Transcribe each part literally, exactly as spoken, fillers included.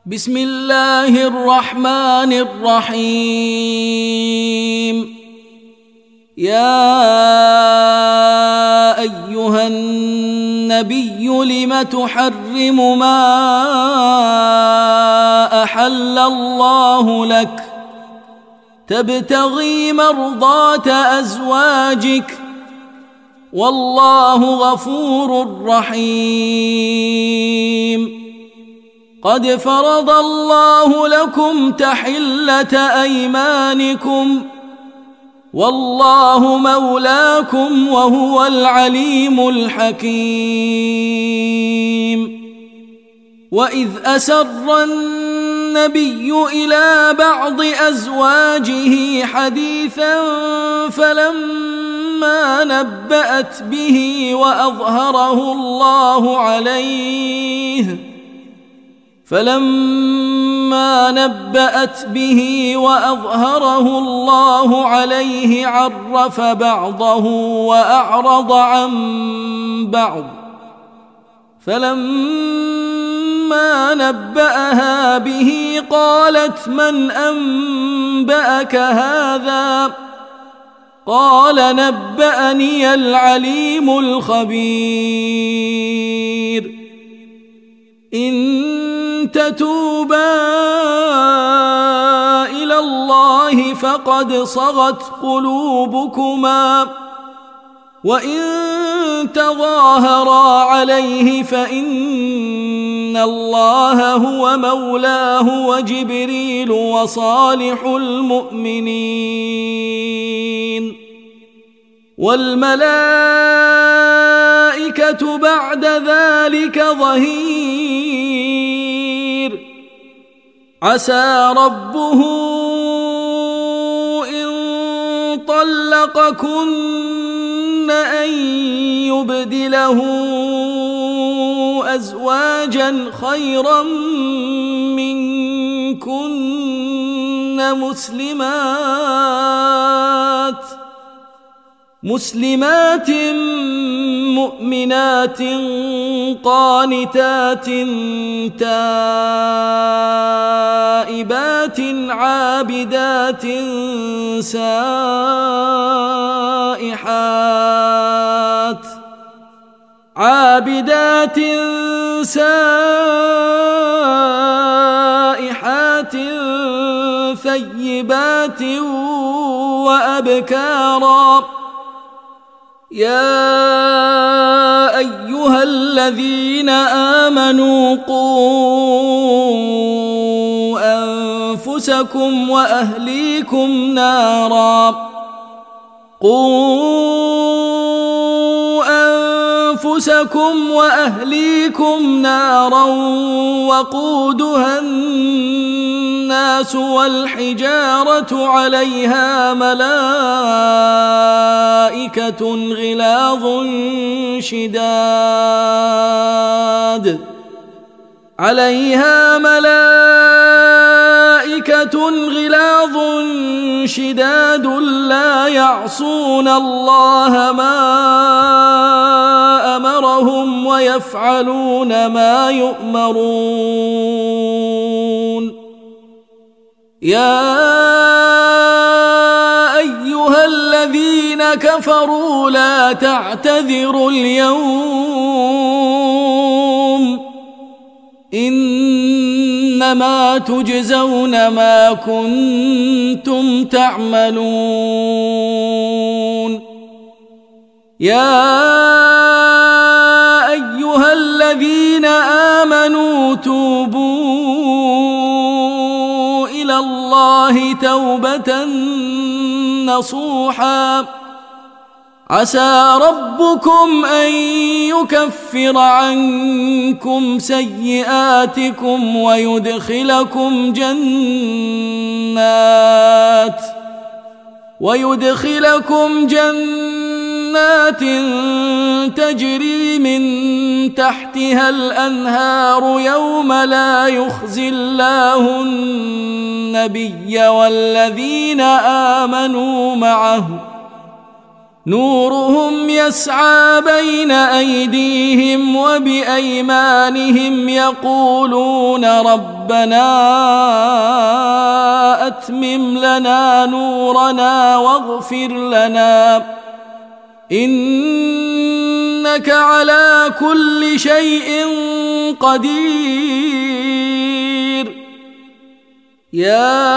بسم الله الرحمن الرحيم. يا أيها النبي لم تحرم ما أحل الله لك تبتغي مرضات أزواجك والله غفور رحيم. قد فرض الله لكم تحلة أيمانكم والله مولاكم وهو العليم الحكيم. وإذ أسر النبي إلى بعض أزواجه حديثا فلما نبأت به وأظهره الله عليه فلما نبأت به وأظهره الله عليه عرف بعضه وأعرض عن بعض فلما نبأها به قالت من أنبأك هذا قال نبأني العليم الخبير. إن تتوبا إلى الله فقد صغت قلوبكما وإن تظاهرا عليه فإن الله هو مولاه وجبريل وصالح المؤمنين والملائكة بعد ذلك ظهير. عسى ربه إن طلقكن أن يبدله أزواجا خيرا منكن مسلمات مسلمات مؤمنات قانتات تائبات عابدات سائحات عابدات سائحات ثيبات وأبكارا. يا أيها الذين آمنوا قوا أنفسكم وأهليكم نارا قوا أنفسكم وأهليكم نارا وقودها الناس والحجارة عليها ملائكة غلاظ شداد عليها ملائكة غلاظ شداد لا يعصون الله ما أمرهم ويفعلون ما يؤمرون. يا أيها الذين كفروا لا تعتذروا اليوم إنما تجزون ما كنتم تعملون. يا أيها الذين آمنوا توبوا إلى الله توبة نصوحا عسى ربكم أن يكفر عنكم سيئاتكم ويدخلكم جنات ويدخلكم جنات تجري من تحتها الأنهار يوم لا يخزي الله النبي والذين آمنوا معه نورهم يسعى بين أيديهم وبأيمانهم يقولون ربنا أتمم لنا نورنا واغفر لنا إنك على كل شيء قدير. يا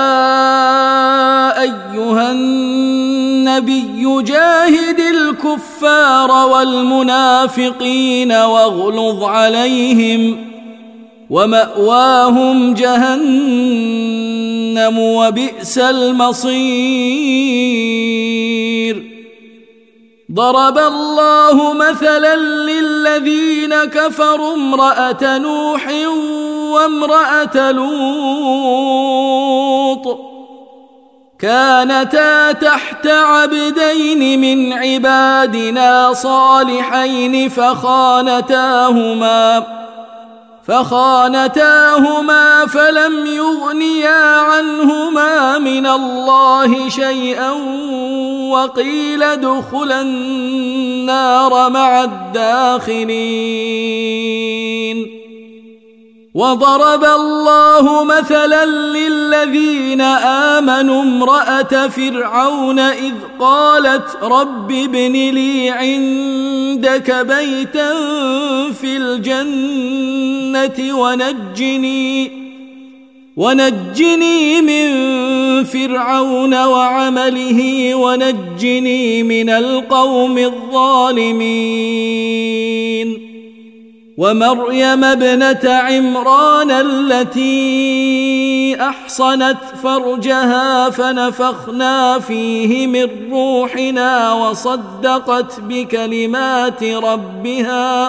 أيها النبي جاهد الكفار والمنافقين واغلظ عليهم ومأواهم جهنم وبئس المصير. ضرب الله مثلا للذين كفروا امرأة نوح وامرأة لوط كانتا تحت عبدين من عبادنا صالحين فخانتاهما فخانتاهما فلم يغنيا عنهما من الله شيئا وقيل ادخلا النار مع الداخلين. وضرب الله مثلا للذين آمنوا امرأة فرعون إذ قالت رب ابن لي عندك بيتا في الجنة ونجني ونجني من فرعون وعمله ونجني من القوم الظالمين. ومريم ابنة عمران التي أحصنت فرجها فنفخنا فيه من روحنا وصدقت بكلمات ربها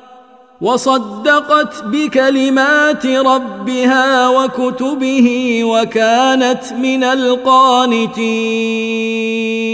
وصدقت بكلمات ربها وكتبه وكانت من القانتين.